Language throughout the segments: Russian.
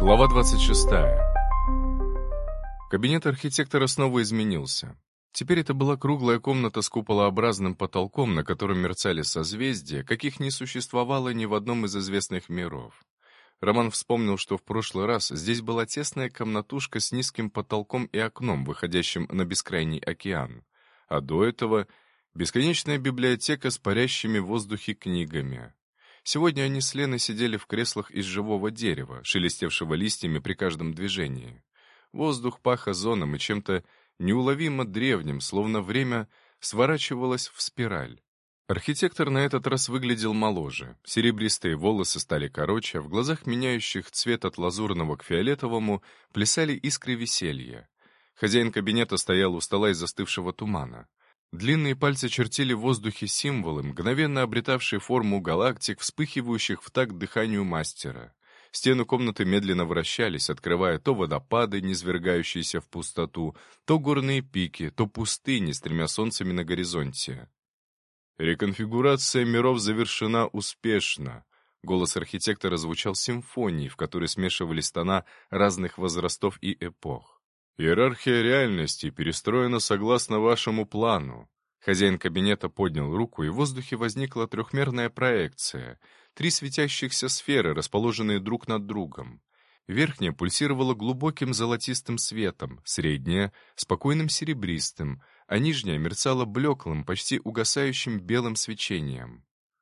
Глава 26. Кабинет архитектора снова изменился. Теперь это была круглая комната с куполообразным потолком, на котором мерцали созвездия, каких не существовало ни в одном из известных миров. Роман вспомнил, что в прошлый раз здесь была тесная комнатушка с низким потолком и окном, выходящим на бескрайний океан. А до этого — бесконечная библиотека с парящими в воздухе книгами. Сегодня они с Леной сидели в креслах из живого дерева, шелестевшего листьями при каждом движении. Воздух пах озоном и чем-то неуловимо древним, словно время сворачивалось в спираль. Архитектор на этот раз выглядел моложе. Серебристые волосы стали короче, а в глазах, меняющих цвет от лазурного к фиолетовому, плясали искры веселья. Хозяин кабинета стоял у стола из застывшего тумана. Длинные пальцы чертили в воздухе символы, мгновенно обретавшие форму галактик, вспыхивающих в такт дыханию мастера. Стены комнаты медленно вращались, открывая то водопады, низвергающиеся в пустоту, то горные пики, то пустыни с тремя солнцами на горизонте. «Реконфигурация миров завершена успешно», — голос архитектора звучал симфонией, в которой смешивались тона разных возрастов и эпох. «Иерархия реальности перестроена согласно вашему плану». Хозяин кабинета поднял руку, и в воздухе возникла трехмерная проекция. 3 светящихся сферы, расположенные друг над другом. Верхняя пульсировала глубоким золотистым светом, средняя — спокойным серебристым, а нижняя мерцала блеклым, почти угасающим белым свечением.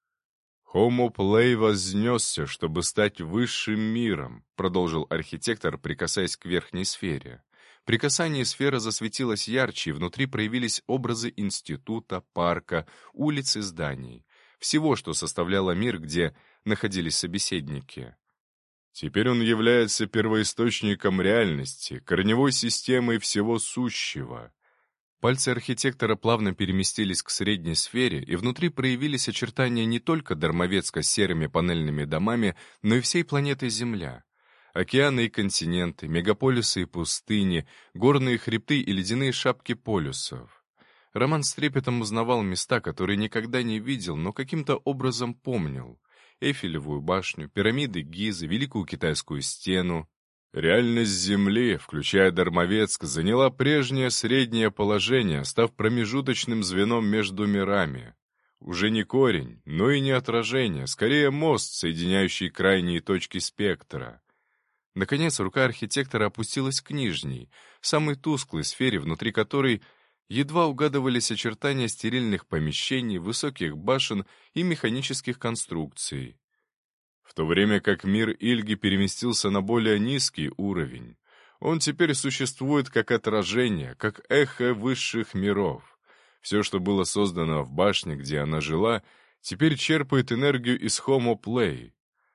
«Homo Play вознесся, чтобы стать высшим миром», — продолжил архитектор, прикасаясь к верхней сфере. При касании сфера засветилась ярче, и внутри проявились образы института, парка, улиц и зданий. Всего, что составляло мир, где находились собеседники. Теперь он является первоисточником реальности, корневой системой всего сущего. Пальцы архитектора плавно переместились к средней сфере, и внутри проявились очертания не только Дармовецка с серыми панельными домами, но и всей планеты Земля. Океаны и континенты, мегаполисы и пустыни, горные хребты и ледяные шапки полюсов. Роман с трепетом узнавал места, которые никогда не видел, но каким-то образом помнил. Эйфелевую башню, пирамиды Гизы, Великую Китайскую стену. Реальность Земли, включая Дармовецк, заняла прежнее среднее положение, став промежуточным звеном между мирами. Уже не корень, но и не отражение, скорее мост, соединяющий крайние точки спектра. Наконец, рука архитектора опустилась к нижней, самой тусклой сфере, внутри которой едва угадывались очертания стерильных помещений, высоких башен и механических конструкций. В то время как мир Ильги переместился на более низкий уровень, он теперь существует как отражение, как эхо высших миров. Все, что было создано в башне, где она жила, теперь черпает энергию из Homo Play.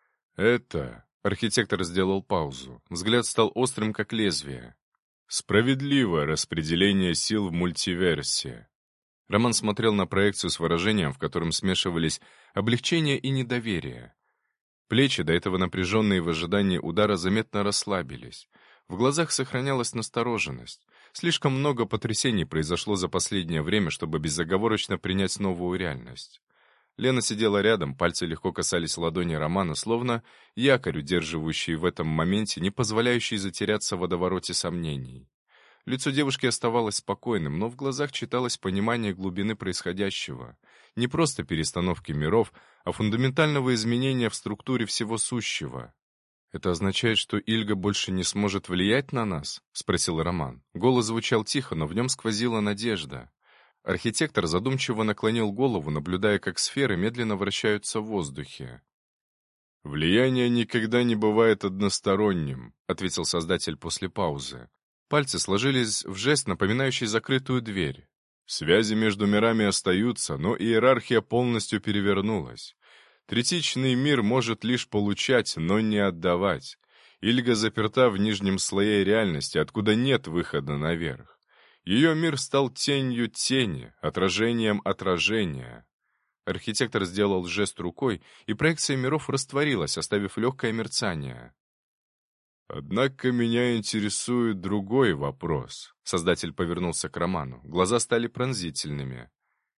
Это... Архитектор сделал паузу. Взгляд стал острым, как лезвие. Справедливое распределение сил в мультиверсе. Роман смотрел на проекцию с выражением, в котором смешивались облегчение и недоверие. Плечи, до этого напряженные в ожидании удара, заметно расслабились. В глазах сохранялась настороженность. Слишком много потрясений произошло за последнее время, чтобы безоговорочно принять новую реальность. Лена сидела рядом, пальцы легко касались ладони Романа, словно якорь, удерживающий в этом моменте, не позволяющий затеряться в водовороте сомнений. Лицо девушки оставалось спокойным, но в глазах читалось понимание глубины происходящего. Не просто перестановки миров, а фундаментального изменения в структуре всего сущего. «Это означает, что Ильга больше не сможет влиять на нас?» — спросил Роман. Голос звучал тихо, но в нем сквозила надежда. Архитектор задумчиво наклонил голову, наблюдая, как сферы медленно вращаются в воздухе. «Влияние никогда не бывает односторонним», — ответил создатель после паузы. Пальцы сложились в жест, напоминающий закрытую дверь. «Связи между мирами остаются, но иерархия полностью перевернулась. Третичный мир может лишь получать, но не отдавать. Ильга заперта в нижнем слое реальности, откуда нет выхода наверх. Ее мир стал тенью тени, отражением отражения». Архитектор сделал жест рукой, и проекция миров растворилась, оставив легкое мерцание. «Однако меня интересует другой вопрос». Создатель повернулся к Роману. Глаза стали пронзительными.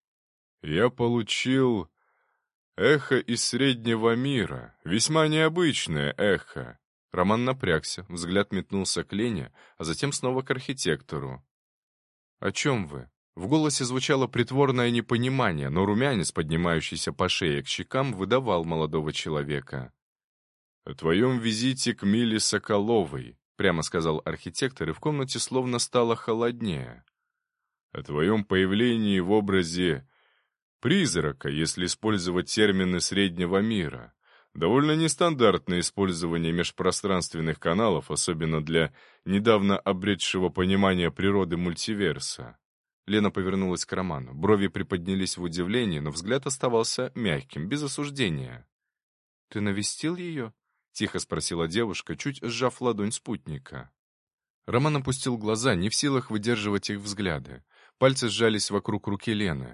«Я получил эхо из среднего мира, весьма необычное эхо. Роман напрягся, взгляд метнулся к Лене, а затем снова к архитектору. «О чем вы?» В голосе звучало притворное непонимание, но румянец, поднимающийся по шее к щекам, выдавал молодого человека. «О твоем визите к Миле Соколовой», — прямо сказал архитектор, и в комнате словно стало холоднее. «О твоем появлении в образе призрака, если использовать термины среднего мира. Довольно нестандартное использование межпространственных каналов, особенно для недавно обретшего понимания природы мультиверса». Лена повернулась к Роману. Брови приподнялись в удивлении, но взгляд оставался мягким, без осуждения. «Ты навестил ее?» — тихо спросила девушка, чуть сжав ладонь спутника. Роман опустил глаза, не в силах выдерживать их взгляды. Пальцы сжались вокруг руки Лены.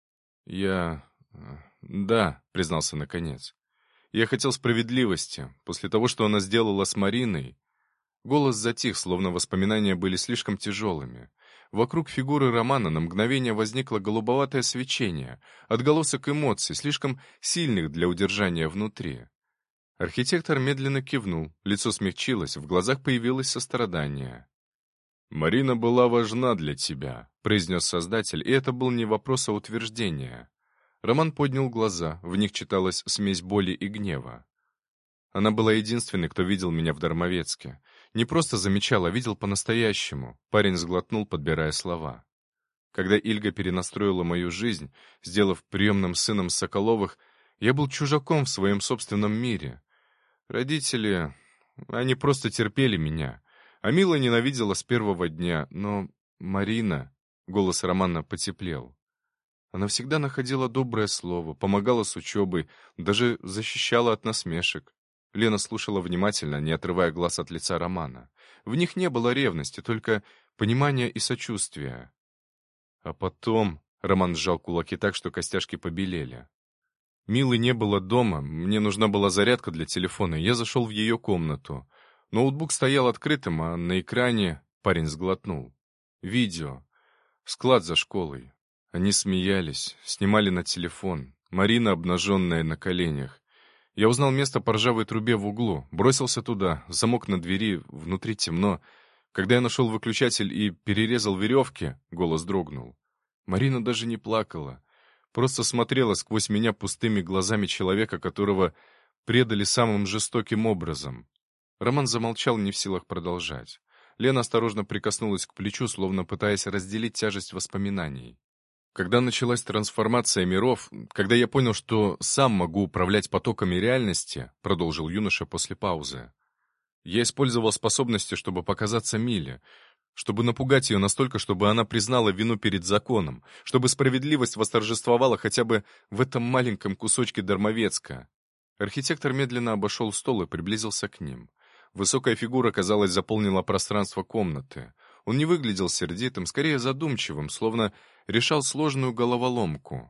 «Да», — признался наконец. «Я хотел справедливости. После того, что она сделала с Мариной...» Голос затих, словно воспоминания были слишком тяжелыми. Вокруг фигуры Романа на мгновение возникло голубоватое свечение, отголосок эмоций, слишком сильных для удержания внутри. Архитектор медленно кивнул, лицо смягчилось, в глазах появилось сострадание. «Марина была важна для тебя», — произнес создатель, и это был не вопрос, а утверждение. Роман поднял глаза, в них читалась смесь боли и гнева. Она была единственной, кто видел меня в Дармовецке. Не просто замечал, а видел по-настоящему. Парень сглотнул, подбирая слова. Когда Ильга перенастроила мою жизнь, сделав приемным сыном Соколовых, я был чужаком в своем собственном мире. Родители, они просто терпели меня. А Мила ненавидела с первого дня, но Марина... Голос Романа потеплел. Она всегда находила доброе слово, помогала с учебой, даже защищала от насмешек. Лена слушала внимательно, не отрывая глаз от лица Романа. В них не было ревности, только понимание и сочувствие. А потом... Роман сжал кулаки так, что костяшки побелели. Милы не было дома, мне нужна была зарядка для телефона, я зашел в ее комнату. Ноутбук стоял открытым, а на экране... Парень сглотнул. Видео. Склад за школой. Они смеялись, снимали на телефон. Марина, обнаженная на коленях. Я узнал место по ржавой трубе в углу, бросился туда, замок на двери, внутри темно. Когда я нашел выключатель и перерезал веревки, голос дрогнул. Марина даже не плакала, просто смотрела сквозь меня пустыми глазами человека, которого предали самым жестоким образом. Роман замолчал, не в силах продолжать. Лена осторожно прикоснулась к плечу, словно пытаясь разделить тяжесть воспоминаний. Когда началась трансформация миров, когда я понял, что сам могу управлять потоками реальности, продолжил юноша после паузы, я использовал способности, чтобы показаться Миле, чтобы напугать ее настолько, чтобы она признала вину перед законом, чтобы справедливость восторжествовала хотя бы в этом маленьком кусочке Дармовецка. Архитектор медленно обошел стол и приблизился к ним. Высокая фигура, казалось, заполнила пространство комнаты. Он не выглядел сердитым, скорее задумчивым, словно решал сложную головоломку.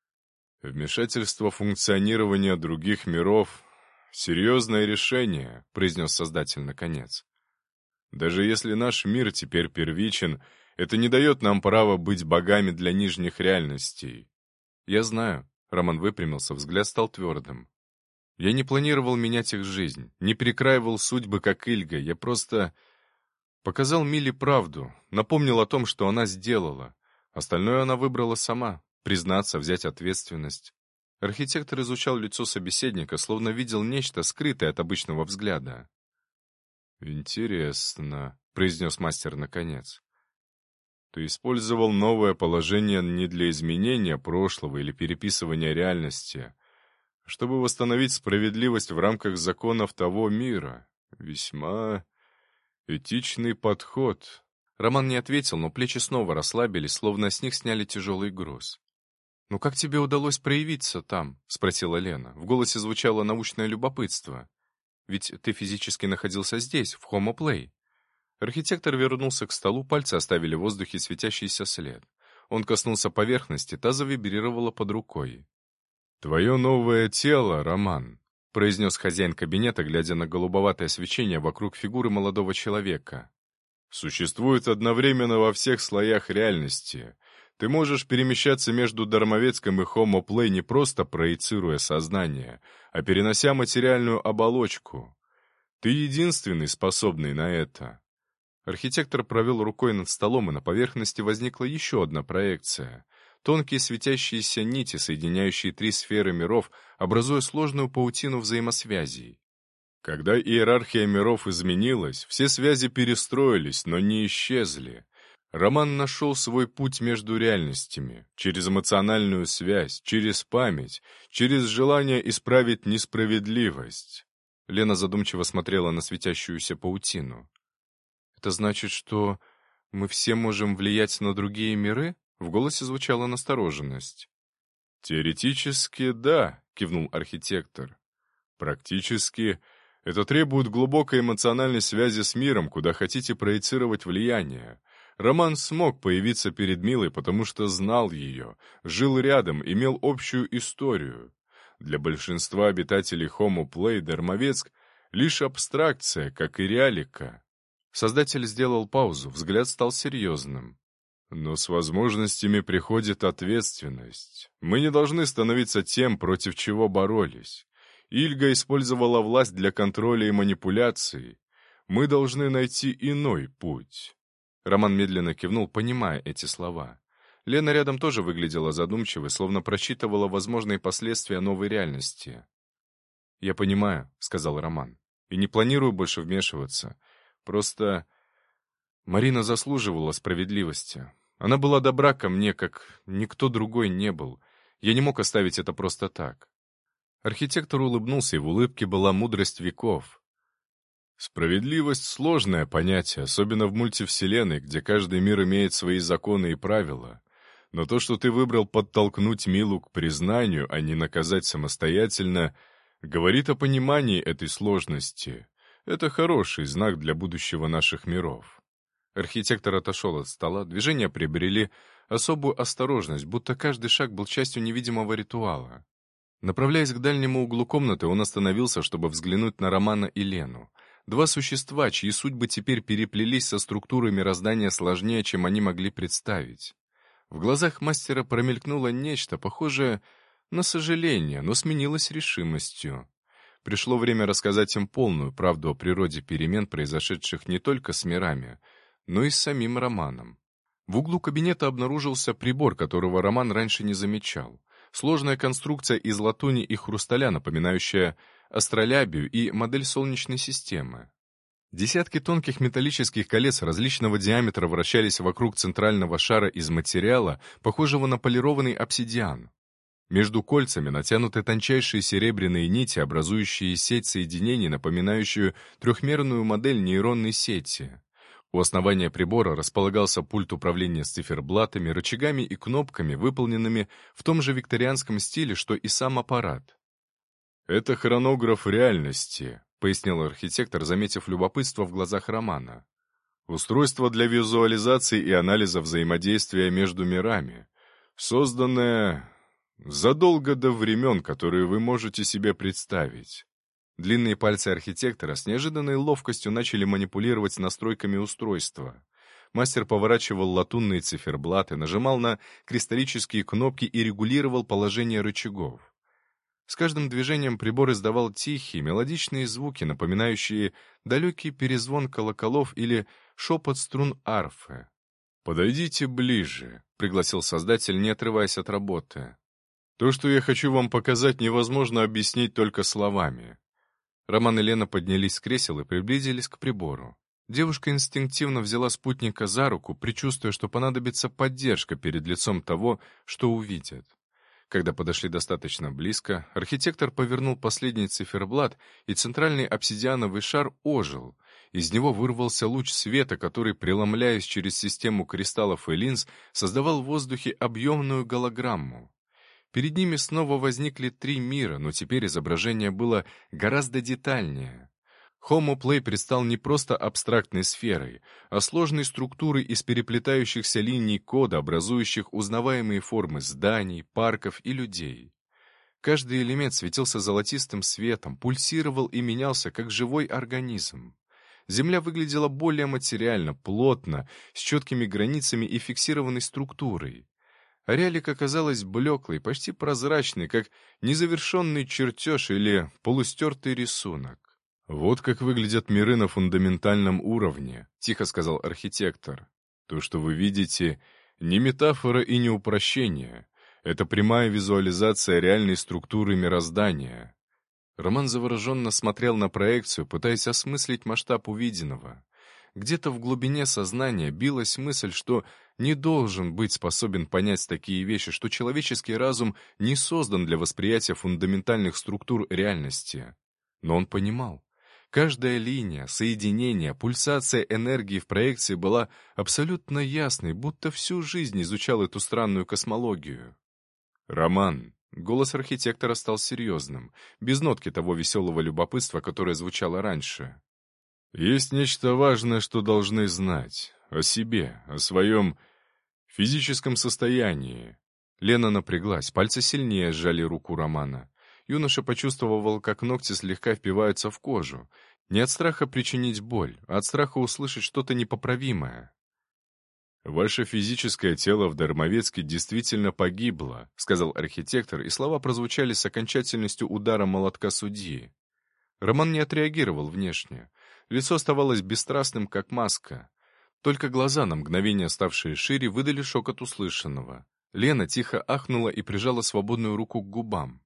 «Вмешательство функционирования других миров — серьезное решение», — произнес создатель наконец. «Даже если наш мир теперь первичен, это не дает нам права быть богами для нижних реальностей». «Я знаю», — Роман выпрямился, взгляд стал твердым. «Я не планировал менять их жизнь, не перекраивал судьбы, как Ильга, я просто показал Миле правду, напомнил о том, что она сделала. Остальное она выбрала сама, признаться, взять ответственность». Архитектор изучал лицо собеседника, словно видел нечто скрытое от обычного взгляда. «Интересно», — произнес мастер наконец. «Ты использовал новое положение не для изменения прошлого или переписывания реальности, а чтобы восстановить справедливость в рамках законов того мира. Весьма этичный подход». Роман не ответил, но плечи снова расслабились, словно с них сняли тяжелый груз. «Ну как тебе удалось проявиться там?» — спросила Лена. В голосе звучало научное любопытство. «Ведь ты физически находился здесь, в Homo Play». Архитектор вернулся к столу, пальцы оставили в воздухе светящийся след. Он коснулся поверхности, та завибрировала под рукой. «Твое новое тело, Роман», — произнес хозяин кабинета, глядя на голубоватое свечение вокруг фигуры молодого человека. «Существует одновременно во всех слоях реальности. Ты можешь перемещаться между Дармовецком и Homo Play не просто проецируя сознание, а перенося материальную оболочку. Ты единственный, способный на это». Архитектор провел рукой над столом, и на поверхности возникла еще одна проекция. Тонкие светящиеся нити, соединяющие три сферы миров, образуя сложную паутину взаимосвязей. Когда иерархия миров изменилась, все связи перестроились, но не исчезли. Роман нашел свой путь между реальностями, через эмоциональную связь, через память, через желание исправить несправедливость. Лена задумчиво смотрела на светящуюся паутину. «Это значит, что мы все можем влиять на другие миры?» В голосе звучала настороженность. «Теоретически, да», — кивнул архитектор. «Практически, это требует глубокой эмоциональной связи с миром, куда хотите проецировать влияние. Роман смог появиться перед Милой, потому что знал ее, жил рядом, имел общую историю. Для большинства обитателей Homo Play Дармовецк — лишь абстракция, как и реалика». Создатель сделал паузу, взгляд стал серьезным. «Но с возможностями приходит ответственность. Мы не должны становиться тем, против чего боролись. Ильга использовала власть для контроля и манипуляций. Мы должны найти иной путь». Роман медленно кивнул, понимая эти слова. Лена рядом тоже выглядела задумчивой, словно просчитывала возможные последствия новой реальности. «Я понимаю», — сказал Роман, — «и не планирую больше вмешиваться. Просто Марина заслуживала справедливости. Она была добра ко мне, как никто другой не был. Я не мог оставить это просто так». Архитектор улыбнулся, и в улыбке была мудрость веков. «Справедливость — сложное понятие, особенно в мультивселенной, где каждый мир имеет свои законы и правила. Но то, что ты выбрал подтолкнуть Милу к признанию, а не наказать самостоятельно, говорит о понимании этой сложности. Это хороший знак для будущего наших миров». Архитектор отошел от стола, движения приобрели особую осторожность, будто каждый шаг был частью невидимого ритуала. Направляясь к дальнему углу комнаты, он остановился, чтобы взглянуть на Романа и Лену. Два существа, чьи судьбы теперь переплелись со структурой мироздания сложнее, чем они могли представить. В глазах мастера промелькнуло нечто, похожее на сожаление, но сменилось решимостью. Пришло время рассказать им полную правду о природе перемен, произошедших не только с мирами, но и с самим Романом. В углу кабинета обнаружился прибор, которого Роман раньше не замечал. Сложная конструкция из латуни и хрусталя, напоминающая астролябию и модель Солнечной системы. Десятки тонких металлических колец различного диаметра вращались вокруг центрального шара из материала, похожего на полированный обсидиан. Между кольцами натянуты тончайшие серебряные нити, образующие сеть соединений, напоминающую трехмерную модель нейронной сети. У основания прибора располагался пульт управления с циферблатами, рычагами и кнопками, выполненными в том же викторианском стиле, что и сам аппарат. «Это хронограф реальности», — пояснил архитектор, заметив любопытство в глазах Романа. «Устройство для визуализации и анализа взаимодействия между мирами, созданное задолго до времен, которые вы можете себе представить». Длинные пальцы архитектора с неожиданной ловкостью начали манипулировать настройками устройства. Мастер поворачивал латунные циферблаты, нажимал на кристаллические кнопки и регулировал положение рычагов. С каждым движением прибор издавал тихие, мелодичные звуки, напоминающие далекий перезвон колоколов или шепот струн арфы. «Подойдите ближе», — пригласил создатель, не отрываясь от работы. «То, что я хочу вам показать, невозможно объяснить только словами». Роман и Лена поднялись с кресел и приблизились к прибору. Девушка инстинктивно взяла спутника за руку, предчувствуя, что понадобится поддержка перед лицом того, что увидит. Когда подошли достаточно близко, архитектор повернул последний циферблат, и центральный обсидиановый шар ожил. Из него вырвался луч света, который, преломляясь через систему кристаллов и линз, создавал в воздухе объемную голограмму. Перед ними снова возникли три мира, но теперь изображение было гораздо детальнее. Homo Play предстал не просто абстрактной сферой, а сложной структурой из переплетающихся линий кода, образующих узнаваемые формы зданий, парков и людей. Каждый элемент светился золотистым светом, пульсировал и менялся, как живой организм. Земля выглядела более материально, плотно, с четкими границами и фиксированной структурой. А реалика казалась блеклой, почти прозрачной, как незавершенный чертеж или полустертый рисунок. «Вот как выглядят миры на фундаментальном уровне», — тихо сказал архитектор. «То, что вы видите, не метафора и не упрощение. Это прямая визуализация реальной структуры мироздания». Роман завороженно смотрел на проекцию, пытаясь осмыслить масштаб увиденного. Где-то в глубине сознания билась мысль, что не должен быть способен понять такие вещи, что человеческий разум не создан для восприятия фундаментальных структур реальности. Но он понимал. Каждая линия, соединение, пульсация энергии в проекции была абсолютно ясной, будто всю жизнь изучал эту странную космологию. «Роман», — голос архитектора стал серьезным, без нотки того веселого любопытства, которое звучало раньше. «Есть нечто важное, что должны знать. О себе, о своем физическом состоянии». Лена напряглась, пальцы сильнее сжали руку Романа. Юноша почувствовал, как ногти слегка впиваются в кожу. Не от страха причинить боль, а от страха услышать что-то непоправимое. «Ваше физическое тело в Дармовецке действительно погибло», — сказал архитектор, и слова прозвучали с окончательностью удара молотка судьи. Роман не отреагировал внешне. Лицо оставалось бесстрастным, как маска. Только глаза, на мгновение ставшие шире, выдали шок от услышанного. Лена тихо ахнула и прижала свободную руку к губам.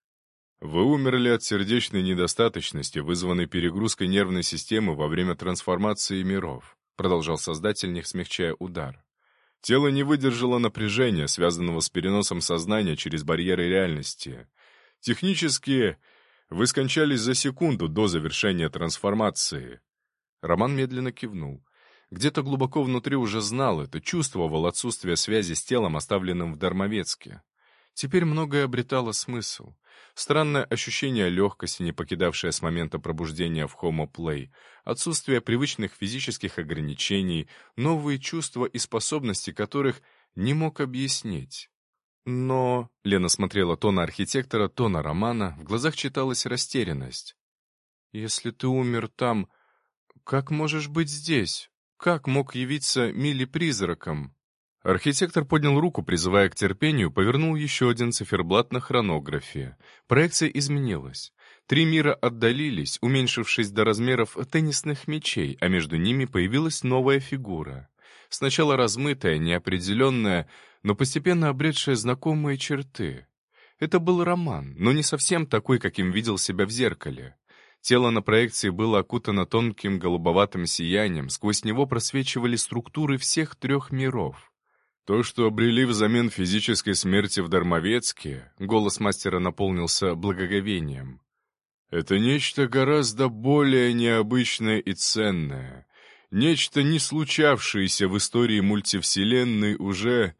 «Вы умерли от сердечной недостаточности, вызванной перегрузкой нервной системы во время трансформации миров», продолжал создатель, не смягчая удар. «Тело не выдержало напряжения, связанного с переносом сознания через барьеры реальности. Технически вы скончались за секунду до завершения трансформации». Роман медленно кивнул. Где-то глубоко внутри уже знал это, чувствовал отсутствие связи с телом, оставленным в Дармовецке. Теперь многое обретало смысл. Странное ощущение легкости, не покидавшее с момента пробуждения в Homo Play, отсутствие привычных физических ограничений, новые чувства и способности которых не мог объяснить. Но Лена смотрела то на архитектора, то на Романа, в глазах читалась растерянность. «Если ты умер там, как можешь быть здесь? Как мог явиться Милли призраком?» Архитектор поднял руку, призывая к терпению, повернул еще один циферблат на хронографе. Проекция изменилась. 3 мира отдалились, уменьшившись до размеров теннисных мячей, а между ними появилась новая фигура. Сначала размытая, неопределенная, но постепенно обретшая знакомые черты. Это был Роман, но не совсем такой, каким видел себя в зеркале. Тело на проекции было окутано тонким голубоватым сиянием, сквозь него просвечивали структуры всех 3 миров. «То, что обрели взамен физической смерти в Дармовецке», голос мастера наполнился благоговением, «это нечто гораздо более необычное и ценное, нечто, не случавшееся в истории мультивселенной уже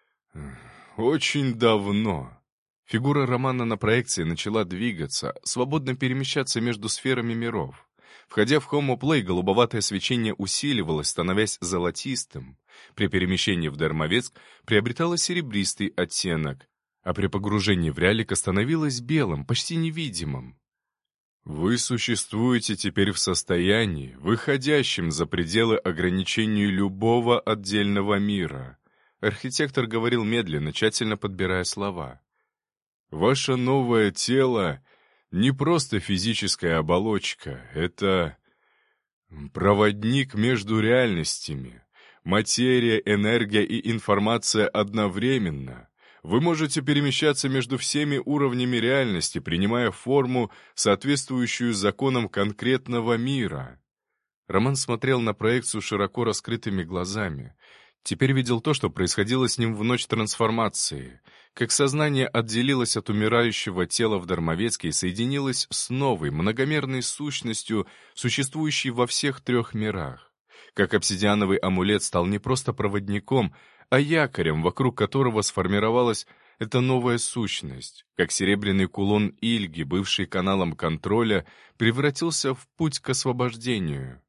очень давно». Фигура Романа на проекции начала двигаться, свободно перемещаться между сферами миров. Входя в Homo Play, голубоватое свечение усиливалось, становясь золотистым. При перемещении в Дармовецк приобретало серебристый оттенок, а при погружении в Рялика становилось белым, почти невидимым. «Вы существуете теперь в состоянии, выходящем за пределы ограничений любого отдельного мира», архитектор говорил медленно, тщательно подбирая слова. «Ваше новое тело — не просто физическая оболочка, это проводник между реальностями. Материя, энергия и информация одновременно. Вы можете перемещаться между всеми уровнями реальности, принимая форму, соответствующую законам конкретного мира». Роман смотрел на проекцию широко раскрытыми глазами. Теперь видел то, что происходило с ним в ночь трансформации. Как сознание отделилось от умирающего тела в Дармовецке и соединилось с новой, многомерной сущностью, существующей во всех 3 мирах. Как обсидиановый амулет стал не просто проводником, а якорем, вокруг которого сформировалась эта новая сущность. Как серебряный кулон Ильги, бывший каналом контроля, превратился в путь к освобождению.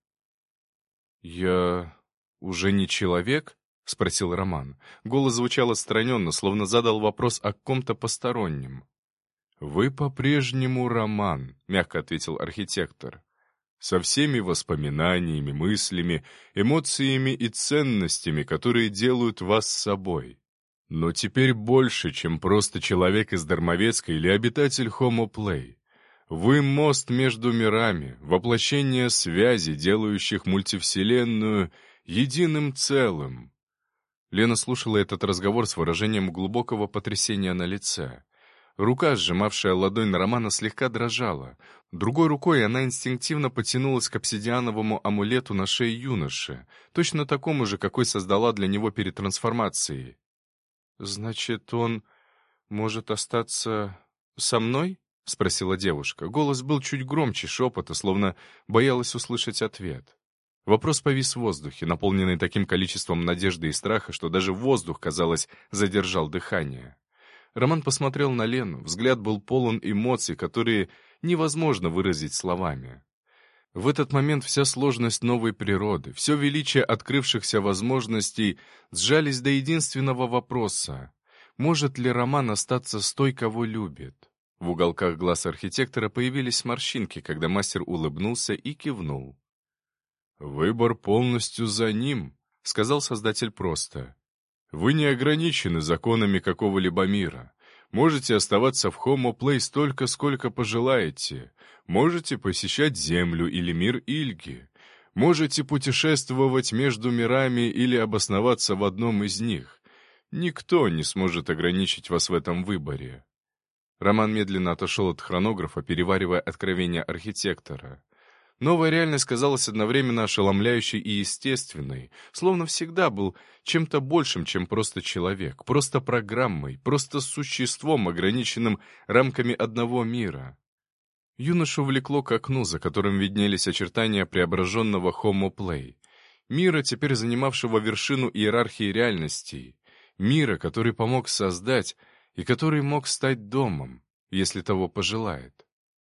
«Я уже не человек?» — спросил Роман. Голос звучал отстраненно, словно задал вопрос о ком-то постороннем. «Вы по-прежнему Роман», — мягко ответил архитектор. «Со всеми воспоминаниями, мыслями, эмоциями и ценностями, которые делают вас собой. Но теперь больше, чем просто человек из Дармовецка или обитатель Homo Play. Вы — мост между мирами, воплощение связи, делающих мультивселенную единым целым». Лена слушала этот разговор с выражением глубокого потрясения на лице. Рука, сжимавшая ладонь Романа, слегка дрожала. Другой рукой она инстинктивно потянулась к обсидиановому амулету на шее юноши, точно такому же, какой создала для него перед трансформацией. «Значит, он может остаться со мной?» — спросила девушка. Голос был чуть громче шепота, словно боялась услышать ответ. Вопрос повис в воздухе, наполненный таким количеством надежды и страха, что даже воздух, казалось, задержал дыхание. Роман посмотрел на Лену, взгляд был полон эмоций, которые невозможно выразить словами. В этот момент вся сложность новой природы, все величие открывшихся возможностей сжались до единственного вопроса: может ли Роман остаться с той, кого любит? В уголках глаз архитектора появились морщинки, когда мастер улыбнулся и кивнул. «Выбор полностью за ним», — сказал создатель просто. «Вы не ограничены законами какого-либо мира. Можете оставаться в Homo Play столько, сколько пожелаете. Можете посещать Землю или мир Ильги. Можете путешествовать между мирами или обосноваться в одном из них. Никто не сможет ограничить вас в этом выборе». Роман медленно отошел от хронографа, переваривая откровения архитектора. Новая реальность казалась одновременно ошеломляющей и естественной, словно всегда был чем-то большим, чем просто человек, просто программой, просто существом, ограниченным рамками одного мира. Юношу влекло к окну, за которым виднелись очертания преображенного Homo Play, мира, теперь занимавшего вершину иерархии реальностей, мира, который помог создать и который мог стать домом, если того пожелает.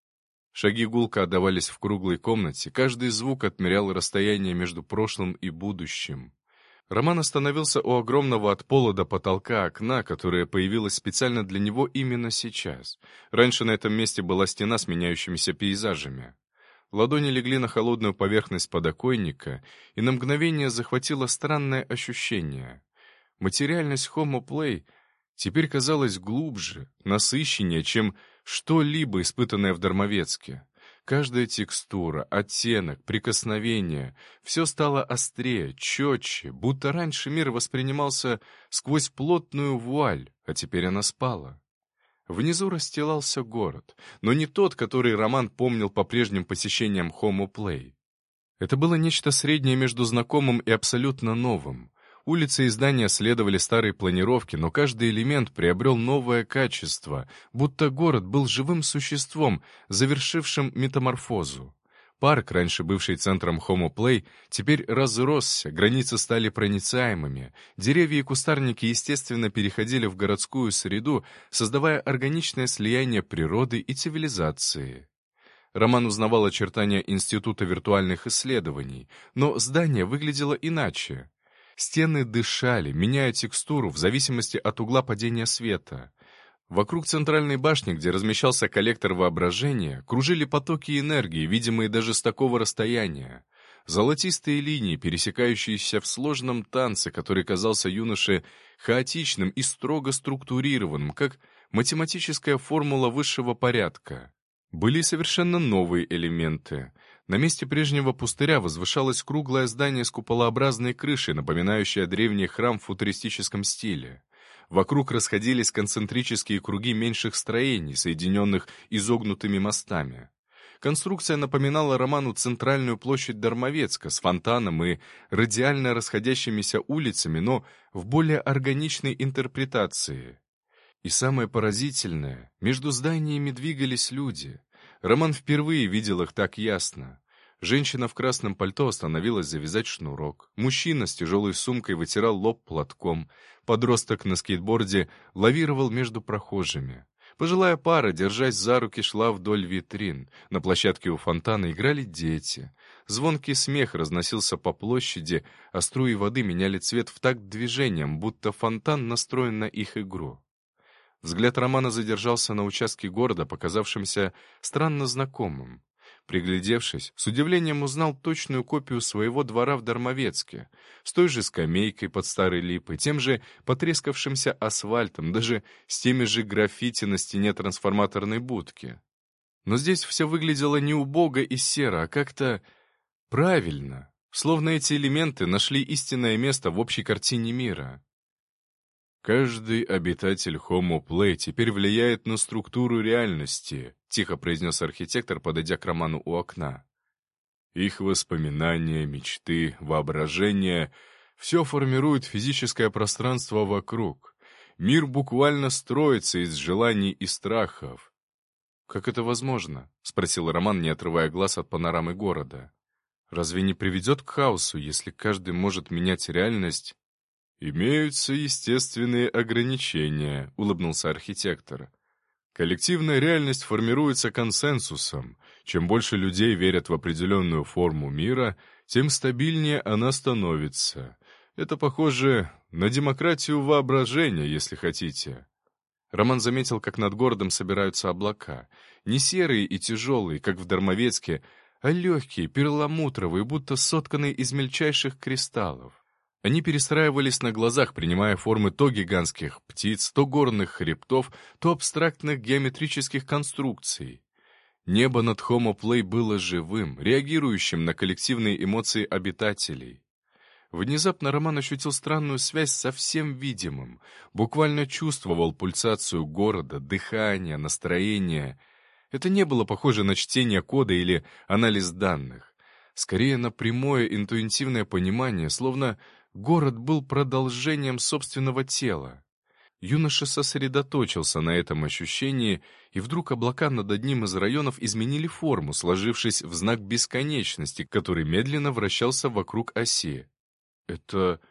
Шаги гулко отдавались в круглой комнате, каждый звук отмерял расстояние между прошлым и будущим. Роман остановился у огромного от пола до потолка окна, которое появилось специально для него именно сейчас. Раньше на этом месте была стена с меняющимися пейзажами. Ладони легли на холодную поверхность подоконника, и на мгновение захватило странное ощущение. Материальность Homo Play теперь казалась глубже, насыщеннее, чем что-либо, испытанное в Дармовецке. Каждая текстура, оттенок, прикосновение — все стало острее, четче, будто раньше мир воспринимался сквозь плотную вуаль, а теперь она спала. Внизу расстилался город, но не тот, который Роман помнил по прежним посещениям Homo Play. Это было нечто среднее между знакомым и абсолютно новым. Улицы и здания следовали старой планировке, но каждый элемент приобрел новое качество, будто город был живым существом, завершившим метаморфозу. Парк, раньше бывший центром Homo Play, теперь разросся, границы стали проницаемыми, деревья и кустарники естественно переходили в городскую среду, создавая органичное слияние природы и цивилизации. Роман узнавал очертания Института виртуальных исследований, но здание выглядело иначе. Стены дышали, меняя текстуру в зависимости от угла падения света. Вокруг центральной башни, где размещался коллектор воображения, кружили потоки энергии, видимые даже с такого расстояния. Золотистые линии, пересекающиеся в сложном танце, который казался юноше хаотичным и строго структурированным, как математическая формула высшего порядка. Были совершенно новые элементы. На месте прежнего пустыря возвышалось круглое здание с куполообразной крышей, напоминающее древний храм в футуристическом стиле. Вокруг расходились концентрические круги меньших строений, соединенных изогнутыми мостами. Конструкция напоминала Роману центральную площадь Дармовецка с фонтаном и радиально расходящимися улицами, но в более органичной интерпретации. И самое поразительное, между зданиями двигались люди. Роман впервые видел их так ясно. Женщина в красном пальто остановилась завязать шнурок. Мужчина с тяжелой сумкой вытирал лоб платком. Подросток на скейтборде лавировал между прохожими. Пожилая пара, держась за руки, шла вдоль витрин. На площадке у фонтана играли дети. Звонкий смех разносился по площади, а струи воды меняли цвет в такт движением, будто фонтан настроен на их игру. Взгляд Романа задержался на участке города, показавшемся странно знакомым. Приглядевшись, с удивлением узнал точную копию своего двора в Дармовецке, с той же скамейкой под старой липой, тем же потрескавшимся асфальтом, даже с теми же граффити на стене трансформаторной будки. Но здесь все выглядело не убого и серо, а как-то правильно, словно эти элементы нашли истинное место в общей картине мира. «Каждый обитатель Homo Play теперь влияет на структуру реальности», — тихо произнес архитектор, подойдя к Роману у окна. «Их воспоминания, мечты, воображение — все формирует физическое пространство вокруг. Мир буквально строится из желаний и страхов». «Как это возможно?» — спросил Роман, не отрывая глаз от панорамы города. «Разве не приведет к хаосу, если каждый может менять реальность?» «Имеются естественные ограничения», — улыбнулся архитектор. «Коллективная реальность формируется консенсусом. Чем больше людей верят в определенную форму мира, тем стабильнее она становится. Это похоже на демократию воображения, если хотите». Роман заметил, как над городом собираются облака. Не серые и тяжелые, как в Дармовецке, а легкие, перламутровые, будто сотканные из мельчайших кристаллов. Они перестраивались на глазах, принимая формы то гигантских птиц, то горных хребтов, то абстрактных геометрических конструкций. Небо над Homo Play было живым, реагирующим на коллективные эмоции обитателей. Внезапно Роман ощутил странную связь со всем видимым, буквально чувствовал пульсацию города, дыхание, настроение. Это не было похоже на чтение кода или анализ данных. Скорее на прямое интуитивное понимание, словно город был продолжением собственного тела. Юноша сосредоточился на этом ощущении, и вдруг облака над одним из районов изменили форму, сложившись в знак бесконечности, который медленно вращался вокруг оси. «Это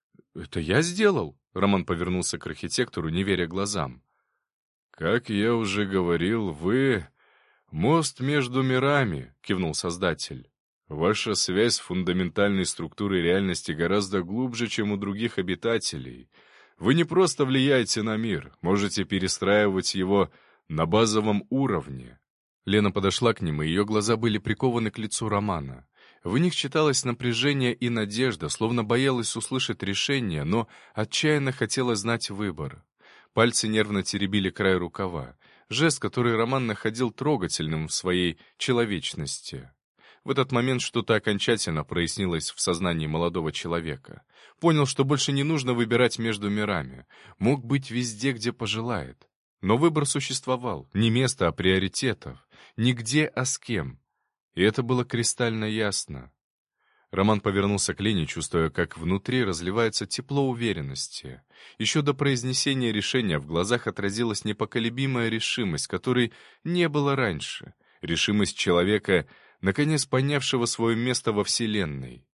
я сделал?» — Роман повернулся к архитектору, не веря глазам. «Как я уже говорил, вы — мост между мирами», — кивнул Создатель. «Ваша связь с фундаментальной структурой реальности гораздо глубже, чем у других обитателей. Вы не просто влияете на мир, можете перестраивать его на базовом уровне». Лена подошла к ним, и ее глаза были прикованы к лицу Романа. В них читалось напряжение и надежда, словно боялась услышать решение, но отчаянно хотела знать выбор. Пальцы нервно теребили край рукава, жест, который Роман находил трогательным в своей человечности. В этот момент что-то окончательно прояснилось в сознании молодого человека. Понял, что больше не нужно выбирать между мирами. Мог быть везде, где пожелает. Но выбор существовал. Не место, а приоритетов. Не где, а с кем. И это было кристально ясно. Роман повернулся к Лене, чувствуя, как внутри разливается тепло уверенности. Еще до произнесения решения в глазах отразилась непоколебимая решимость, которой не было раньше. Решимость человека, наконец понявшего свое место во Вселенной.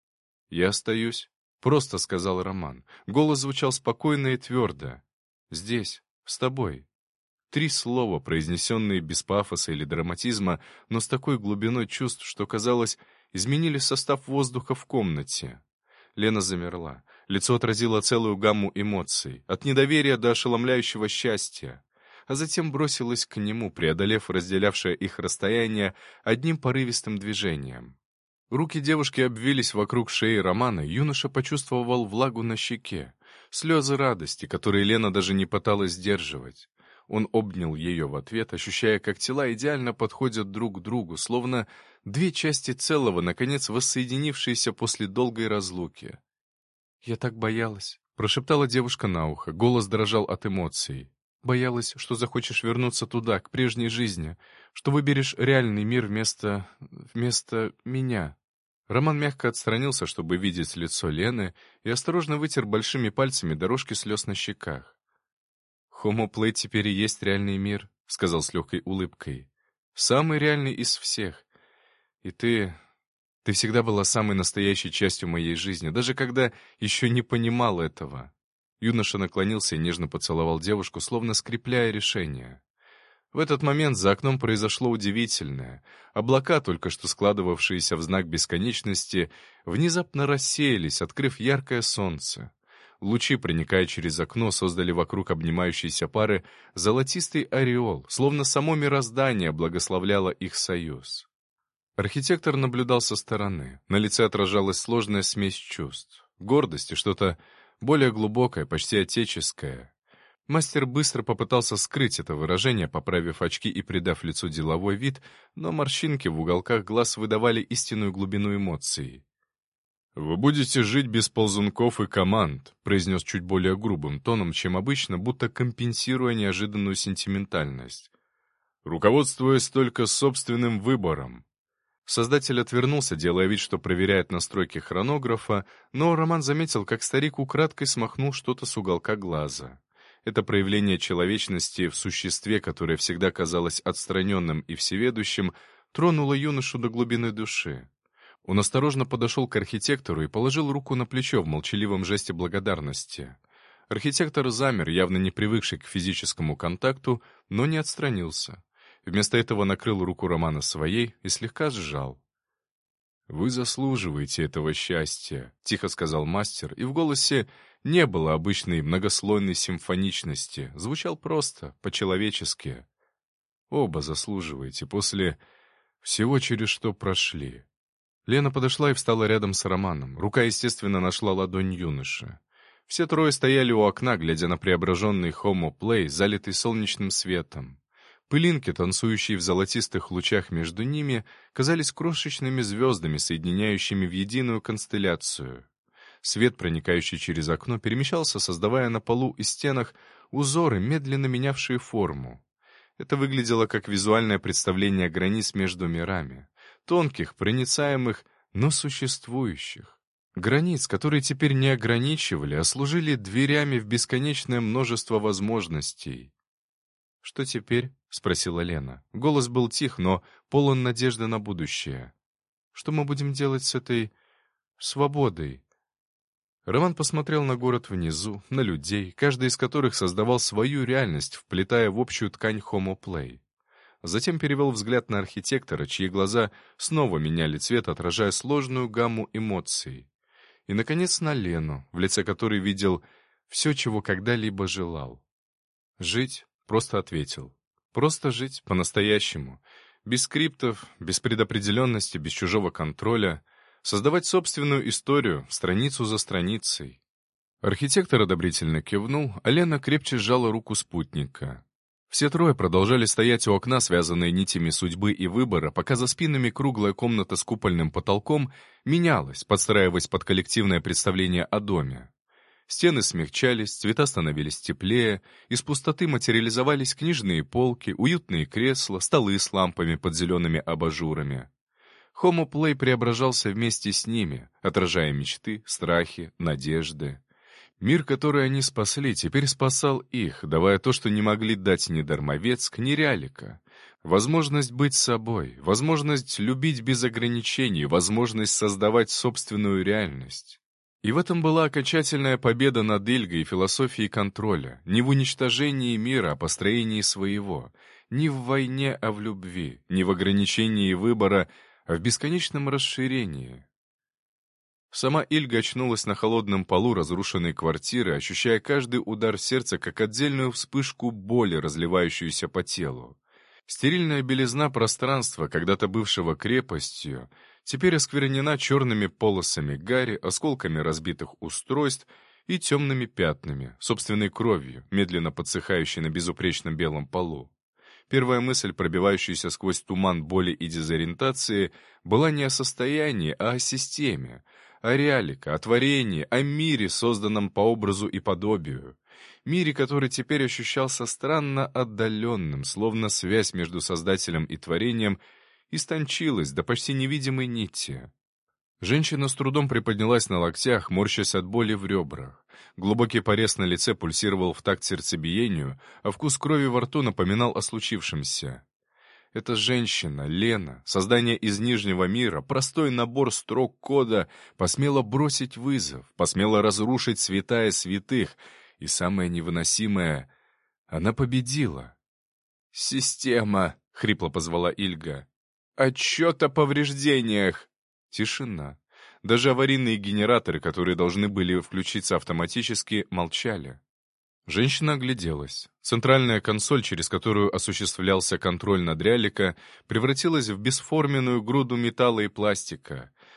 «Я остаюсь», — просто сказал Роман. Голос звучал спокойно и твердо. «Здесь, с тобой». 3 слова, произнесенные без пафоса или драматизма, но с такой глубиной чувств, что, казалось, изменили состав воздуха в комнате. Лена замерла. Лицо отразило целую гамму эмоций, от недоверия до ошеломляющего счастья. А затем бросилась к нему, преодолев разделявшее их расстояние одним порывистым движением. Руки девушки обвились вокруг шеи Романа, юноша почувствовал влагу на щеке, слезы радости, которые Лена даже не пыталась сдерживать. Он обнял ее в ответ, ощущая, как тела идеально подходят друг к другу, словно 2 части целого, наконец воссоединившиеся после долгой разлуки. «Я так боялась», — прошептала девушка на ухо, голос дрожал от эмоций. «Боялась, что захочешь вернуться туда, к прежней жизни, что выберешь реальный мир вместо меня». Роман мягко отстранился, чтобы видеть лицо Лены, и осторожно вытер большими пальцами дорожки слез на щеках. «Homo Play теперь и есть реальный мир», — сказал с легкой улыбкой. «Самый реальный из всех. И ты всегда была самой настоящей частью моей жизни, даже когда еще не понимал этого». Юноша наклонился и нежно поцеловал девушку, словно скрепляя решение. В этот момент за окном произошло удивительное. Облака, только что складывавшиеся в знак бесконечности, внезапно рассеялись, открыв яркое солнце. Лучи, проникая через окно, создали вокруг обнимающейся пары золотистый ореол, словно само мироздание благословляло их союз. Архитектор наблюдал со стороны. На лице отражалась сложная смесь чувств. Гордость и что-то более глубокое, почти отеческое. Мастер быстро попытался скрыть это выражение, поправив очки и придав лицу деловой вид, но морщинки в уголках глаз выдавали истинную глубину эмоций. «Вы будете жить без ползунков и команд», — произнес чуть более грубым тоном, чем обычно, будто компенсируя неожиданную сентиментальность. «Руководствуясь только собственным выбором». Создатель отвернулся, делая вид, что проверяет настройки хронографа, но Роман заметил, как старик украдкой смахнул что-то с уголка глаза. Это проявление человечности в существе, которое всегда казалось отстраненным и всеведущим, тронуло юношу до глубины души. Он осторожно подошел к архитектору и положил руку на плечо в молчаливом жесте благодарности. Архитектор замер, явно не привыкший к физическому контакту, но не отстранился. Вместо этого накрыл руку Романа своей и слегка сжал. «Вы заслуживаете этого счастья», — тихо сказал мастер, и в голосе не было обычной многослойной симфоничности, звучал просто, по-человечески. «Оба заслуживаете после всего, через что прошли». Лена подошла и встала рядом с Романом. Рука, естественно, нашла ладонь юноши. Все трое стояли у окна, глядя на преображенный Homo Play, залитый солнечным светом. Пылинки, танцующие в золотистых лучах между ними, казались крошечными звездами, соединяющими в единую констелляцию. Свет, проникающий через окно, перемещался, создавая на полу и стенах узоры, медленно менявшие форму. Это выглядело как визуальное представление границ между мирами. Тонких, проницаемых, но существующих. Границ, которые теперь не ограничивали, а служили дверями в бесконечное множество возможностей. «Что теперь?» — спросила Лена. Голос был тих, но полон надежды на будущее. «Что мы будем делать с этой свободой?» Роман посмотрел на город внизу, на людей, каждый из которых создавал свою реальность, вплетая в общую ткань Homo Play. Затем перевел взгляд на архитектора, чьи глаза снова меняли цвет, отражая сложную гамму эмоций. И, наконец, на Лену, в лице которой видел все, чего когда-либо желал. «Жить?» — просто ответил. «Просто жить по-настоящему. Без скриптов, без предопределенности, без чужого контроля. Создавать собственную историю, страницу за страницей». Архитектор одобрительно кивнул, а Лена крепче сжала руку спутника. Все трое продолжали стоять у окна, связанные нитями судьбы и выбора, пока за спинами круглая комната с купольным потолком менялась, подстраиваясь под коллективное представление о доме. Стены смягчались, цвета становились теплее, из пустоты материализовались книжные полки, уютные кресла, столы с лампами под зелеными абажурами. Homo Play преображался вместе с ними, отражая мечты, страхи, надежды. Мир, который они спасли, теперь спасал их, давая то, что не могли дать ни Дармовецк, ни Рялика. Возможность быть собой, возможность любить без ограничений, возможность создавать собственную реальность. И в этом была окончательная победа над Ильгой и философией контроля, не в уничтожении мира, а построении своего, не в войне, а в любви, не в ограничении выбора, а в бесконечном расширении. Сама Ильга очнулась на холодном полу разрушенной квартиры, ощущая каждый удар сердца как отдельную вспышку боли, разливающуюся по телу. Стерильная белизна пространства, когда-то бывшего крепостью, теперь осквернена черными полосами гари, осколками разбитых устройств и темными пятнами, собственной кровью, медленно подсыхающей на безупречном белом полу. Первая мысль, пробивающаяся сквозь туман боли и дезориентации, была не о состоянии, а о системе, о Рялика, о творении, о мире, созданном по образу и подобию. Мире, который теперь ощущался странно отдаленным, словно связь между Создателем и творением истончилась до почти невидимой нити. Женщина с трудом приподнялась на локтях, морщась от боли в ребрах. Глубокий порез на лице пульсировал в такт сердцебиению, а вкус крови во рту напоминал о случившемся. Эта женщина, Лена, создание из Нижнего мира, простой набор строк кода, посмела бросить вызов, посмела разрушить святая святых, и самое невыносимое — она победила. «Система!» — хрипло позвала Ильга. «Отчет о повреждениях!» Тишина. Даже аварийные генераторы, которые должны были включиться автоматически, молчали. Женщина огляделась. Центральная консоль, через которую осуществлялся контроль над Рялика, превратилась в бесформенную груду металла и пластика.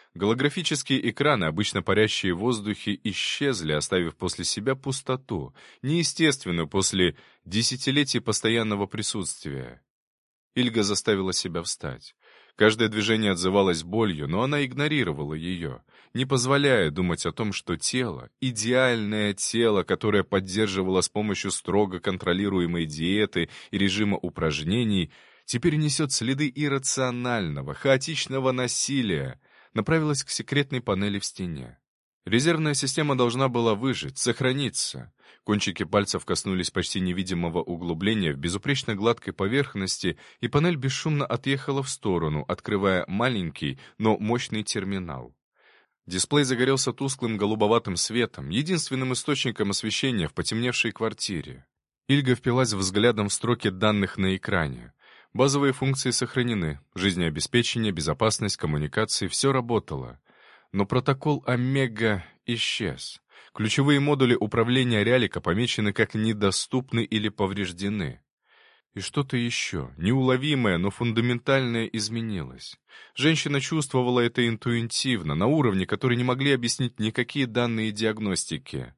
Голографические экраны, обычно парящие в воздухе, исчезли, оставив после себя пустоту, неестественную после десятилетий постоянного присутствия. Ильга заставила себя встать. Каждое движение отзывалось болью, но она игнорировала ее, не позволяя думать о том, что тело, идеальное тело, которое поддерживало с помощью строго контролируемой диеты и режима упражнений, теперь несет следы иррационального, хаотичного насилия, направилась к секретной панели в стене. Резервная система должна была выжить, сохраниться. Кончики пальцев коснулись почти невидимого углубления в безупречно гладкой поверхности, и панель бесшумно отъехала в сторону, открывая маленький, но мощный терминал. Дисплей загорелся тусклым голубоватым светом, единственным источником освещения в потемневшей квартире. Ильга впилась взглядом в строки данных на экране. Базовые функции сохранены, жизнеобеспечение, безопасность, коммуникации — все работало. Но протокол Омега исчез. Ключевые модули управления Рялика помечены как недоступны или повреждены. И что-то еще, неуловимое, но фундаментальное, изменилось. Женщина чувствовала это интуитивно, на уровне, который не могли объяснить никакие данные диагностики.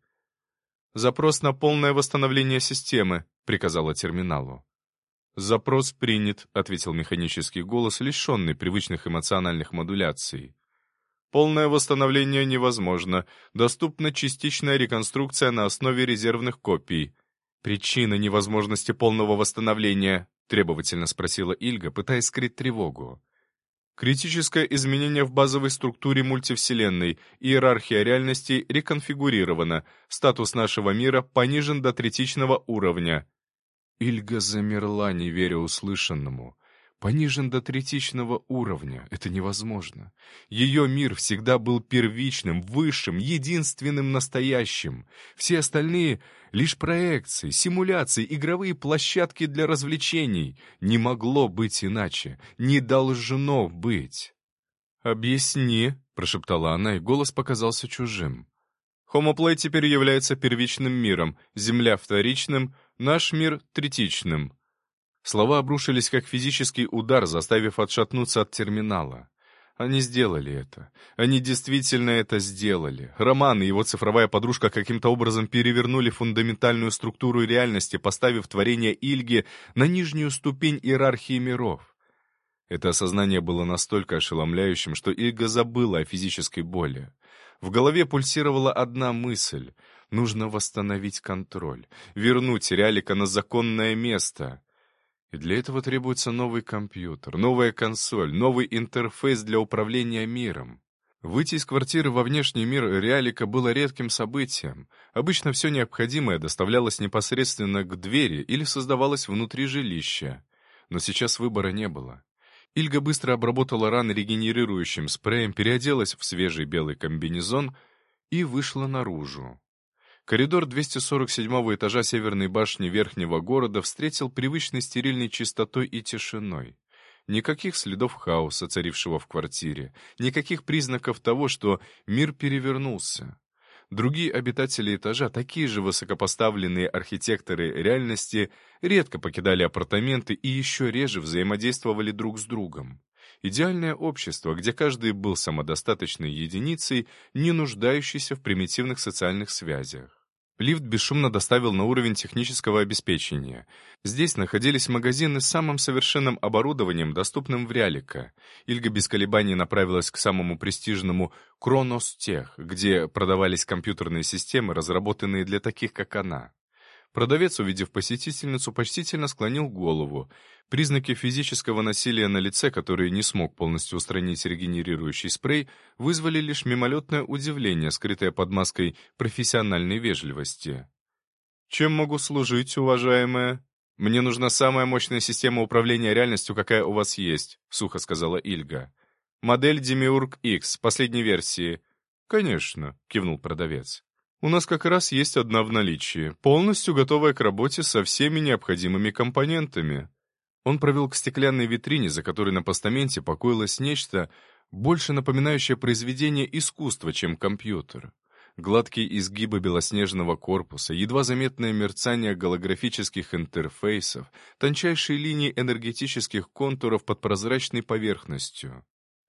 «Запрос на полное восстановление системы», — приказала терминалу. «Запрос принят», — ответил механический голос, лишенный привычных эмоциональных модуляций. «Полное восстановление невозможно. Доступна частичная реконструкция на основе резервных копий». «Причина невозможности полного восстановления?» — требовательно спросила Ильга, пытаясь скрыть тревогу. «Критическое изменение в базовой структуре мультивселенной. Иерархия реальностей реконфигурирована. Статус нашего мира понижен до третичного уровня». Ильга замерла, не веря услышанному. Понижен до третичного уровня. Это невозможно. Ее мир всегда был первичным, высшим, единственным настоящим. Все остальные — лишь проекции, симуляции, игровые площадки для развлечений. Не могло быть иначе. Не должно быть. «Объясни», — прошептала она, и голос показался чужим. «Хомоплей теперь является первичным миром, Земля — вторичным, наш мир — третичным». Слова обрушились как физический удар, заставив отшатнуться от терминала. Они сделали это. Они действительно это сделали. Роман и его цифровая подружка каким-то образом перевернули фундаментальную структуру реальности, поставив творение Ильги на нижнюю ступень иерархии миров. Это осознание было настолько ошеломляющим, что Ильга забыла о физической боли. В голове пульсировала одна мысль — нужно восстановить контроль, вернуть Рялика на законное место. И для этого требуется новый компьютер, новая консоль, новый интерфейс для управления миром. Выйти из квартиры во внешний мир Рялика было редким событием. Обычно все необходимое доставлялось непосредственно к двери или создавалось внутри жилища. Но сейчас выбора не было. Ильга быстро обработала раны регенерирующим спреем, переоделась в свежий белый комбинезон и вышла наружу. Коридор 247-го этажа северной башни Верхнего города встретил привычной стерильной чистотой и тишиной. Никаких следов хаоса, царившего в квартире, никаких признаков того, что мир перевернулся. Другие обитатели этажа, такие же высокопоставленные архитекторы реальности, редко покидали апартаменты и еще реже взаимодействовали друг с другом. Идеальное общество, где каждый был самодостаточной единицей, не нуждающейся в примитивных социальных связях. Лифт бесшумно доставил на уровень технического обеспечения. Здесь находились магазины с самым совершенным оборудованием, доступным в Рялика. Ильга без колебаний направилась к самому престижному «Кронос-Тех», где продавались компьютерные системы, разработанные для таких, как она. Продавец, увидев посетительницу, почтительно склонил голову. Признаки физического насилия на лице, которые не смог полностью устранить регенерирующий спрей, вызвали лишь мимолетное удивление, скрытое под маской профессиональной вежливости. «Чем могу служить, уважаемая?» «Мне нужна самая мощная система управления реальностью, какая у вас есть», — сухо сказала Ильга. «Модель Демиург X, последней версии». «Конечно», — кивнул продавец. «У нас как раз есть одна в наличии, полностью готовая к работе со всеми необходимыми компонентами». Он провел к стеклянной витрине, за которой на постаменте покоилось нечто, больше напоминающее произведение искусства, чем компьютер. Гладкие изгибы белоснежного корпуса, едва заметное мерцание голографических интерфейсов, тончайшие линии энергетических контуров под прозрачной поверхностью.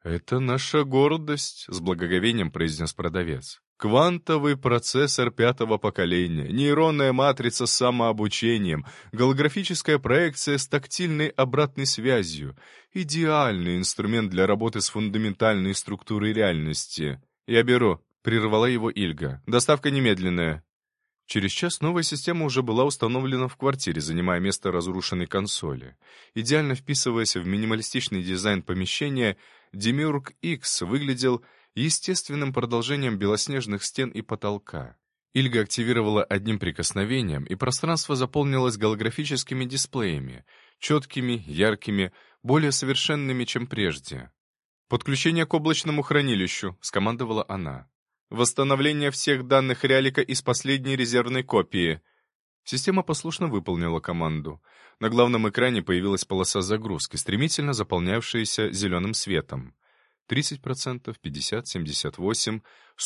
«Это наша гордость», — с благоговением произнес продавец. «Квантовый процессор пятого поколения, нейронная матрица с самообучением, голографическая проекция с тактильной обратной связью. Идеальный инструмент для работы с фундаментальной структурой реальности». «Я беру», — прервала его Ильга. «Доставка немедленная». Через час новая система уже была установлена в квартире, занимая место разрушенной консоли. Идеально вписываясь в минималистичный дизайн помещения, Демиург X выглядел естественным продолжением белоснежных стен и потолка. Ильга активировала одним прикосновением, и пространство заполнилось голографическими дисплеями, четкими, яркими, более совершенными, чем прежде. «Подключение к облачному хранилищу», — скомандовала она. «Восстановление всех данных Реалика из последней резервной копии». Система послушно выполнила команду. На главном экране появилась полоса загрузки, стремительно заполнявшаяся зеленым светом. 30%, 50%, 78%,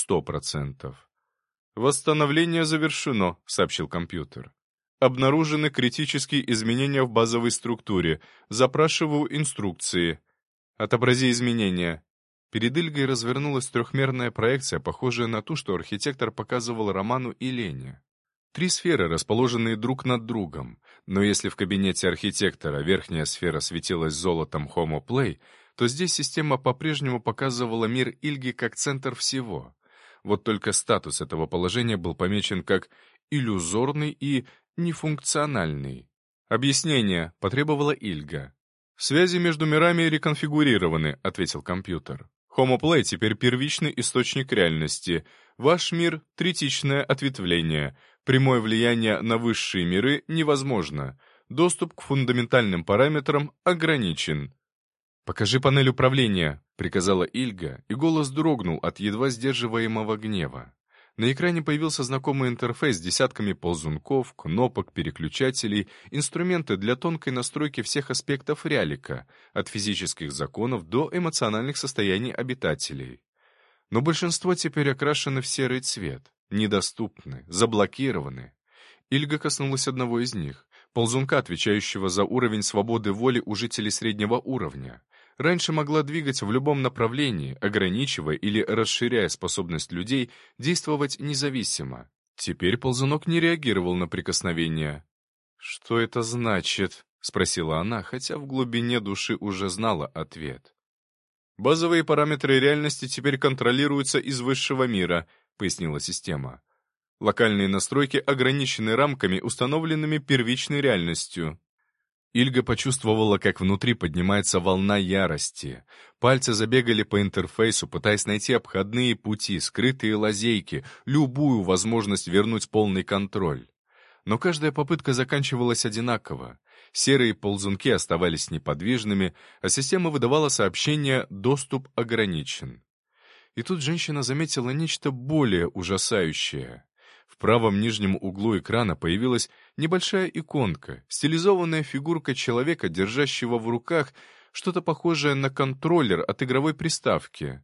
100%. «Восстановление завершено», — сообщил компьютер. «Обнаружены критические изменения в базовой структуре. Запрашиваю инструкции. Отобрази изменения». Перед Ильгой развернулась трехмерная проекция, похожая на ту, что архитектор показывал Роману и Лене. 3 сферы, расположенные друг над другом. Но если в кабинете архитектора верхняя сфера светилась золотом Homo Play, то здесь система по-прежнему показывала мир Ильги как центр всего. Вот только статус этого положения был помечен как иллюзорный и нефункциональный. «Объяснение», — потребовала Ильга. «Связи между мирами реконфигурированы», — ответил компьютер. Homo Play теперь первичный источник реальности. Ваш мир — третичное ответвление. Прямое влияние на высшие миры невозможно. Доступ к фундаментальным параметрам ограничен. «Покажи панель управления», — приказала Ильга, и голос дрогнул от едва сдерживаемого гнева. На экране появился знакомый интерфейс с десятками ползунков, кнопок, переключателей, инструменты для тонкой настройки всех аспектов Реалика, от физических законов до эмоциональных состояний обитателей. Но большинство теперь окрашено в серый цвет, недоступны, заблокированы. Ильга коснулась одного из них, ползунка, отвечающего за уровень свободы воли у жителей среднего уровня. Раньше могла двигать в любом направлении, ограничивая или расширяя способность людей действовать независимо. Теперь ползунок не реагировал на прикосновение. «Что это значит?» — спросила она, хотя в глубине души уже знала ответ. «Базовые параметры реальности теперь контролируются из высшего мира», — пояснила система. «Локальные настройки ограничены рамками, установленными первичной реальностью». Ильга почувствовала, как внутри поднимается волна ярости. Пальцы забегали по интерфейсу, пытаясь найти обходные пути, скрытые лазейки, любую возможность вернуть полный контроль. Но каждая попытка заканчивалась одинаково. Серые ползунки оставались неподвижными, а система выдавала сообщение «Доступ ограничен». И тут женщина заметила нечто более ужасающее. В правом нижнем углу экрана появилась небольшая иконка, стилизованная фигурка человека, держащего в руках что-то похожее на контроллер от игровой приставки.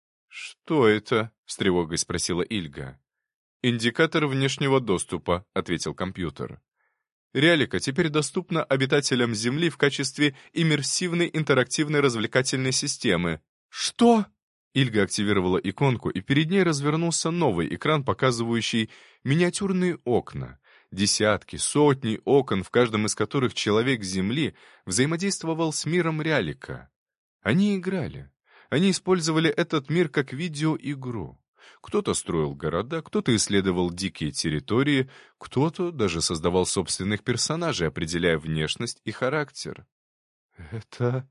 «Что это?» — с тревогой спросила Ильга. «Индикатор внешнего доступа», — ответил компьютер. «Реалика теперь доступна обитателям Земли в качестве иммерсивной интерактивной развлекательной системы». «Что?» Ильга активировала иконку, и перед ней развернулся новый экран, показывающий миниатюрные окна. Десятки, сотни окон, в каждом из которых человек Земли взаимодействовал с миром Реалика. Они играли. Они использовали этот мир как видеоигру. Кто-то строил города, кто-то исследовал дикие территории, кто-то даже создавал собственных персонажей, определяя внешность и характер. «Это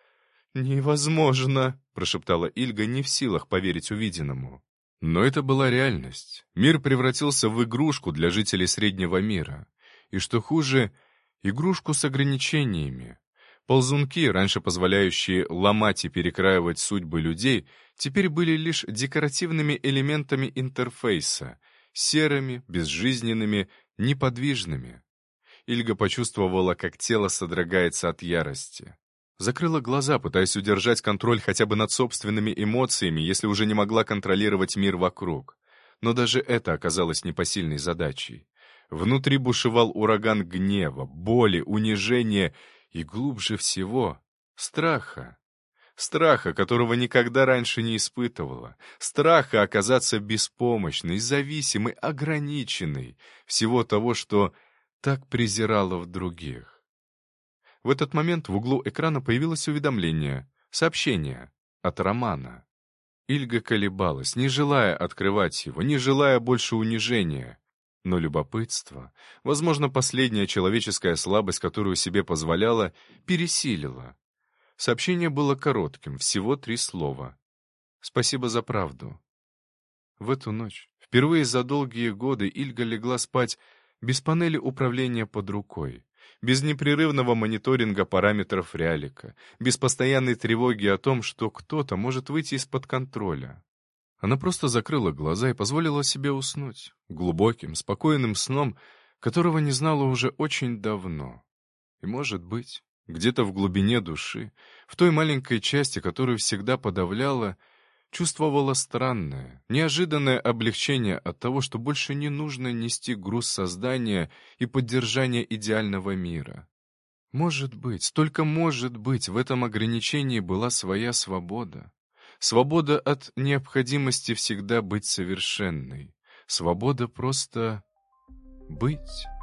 невозможно», — прошептала Ильга, не в силах поверить увиденному. Но это была реальность. Мир превратился в игрушку для жителей среднего мира. И что хуже, игрушку с ограничениями. Ползунки, раньше позволяющие ломать и перекраивать судьбы людей, теперь были лишь декоративными элементами интерфейса, серыми, безжизненными, неподвижными. Ильга почувствовала, как тело содрогается от ярости. Закрыла глаза, пытаясь удержать контроль хотя бы над собственными эмоциями, если уже не могла контролировать мир вокруг. Но даже это оказалось непосильной задачей. Внутри бушевал ураган гнева, боли, унижения и, глубже всего, страха. Страха, которого никогда раньше не испытывала. Страха оказаться беспомощной, зависимой, ограниченной. Всего того, что так презирала в других. В этот момент в углу экрана появилось уведомление. Сообщение от Романа. Ильга колебалась, не желая открывать его, не желая больше унижения. Но любопытство, возможно, последняя человеческая слабость, которую себе позволяла, пересилила. Сообщение было коротким, всего 3 слова. «Спасибо за правду». В эту ночь, впервые за долгие годы, Ильга легла спать без панели управления под рукой, без непрерывного мониторинга параметров Рялика, без постоянной тревоги о том, что кто-то может выйти из-под контроля. Она просто закрыла глаза и позволила себе уснуть, глубоким, спокойным сном, которого не знала уже очень давно. И, может быть, где-то в глубине души, в той маленькой части, которую всегда подавляла, чувствовала странное, неожиданное облегчение от того, что больше не нужно нести груз создания и поддержания идеального мира. Может быть, только может быть, в этом ограничении была своя свобода. Свобода от необходимости всегда быть совершенной. Свобода просто быть.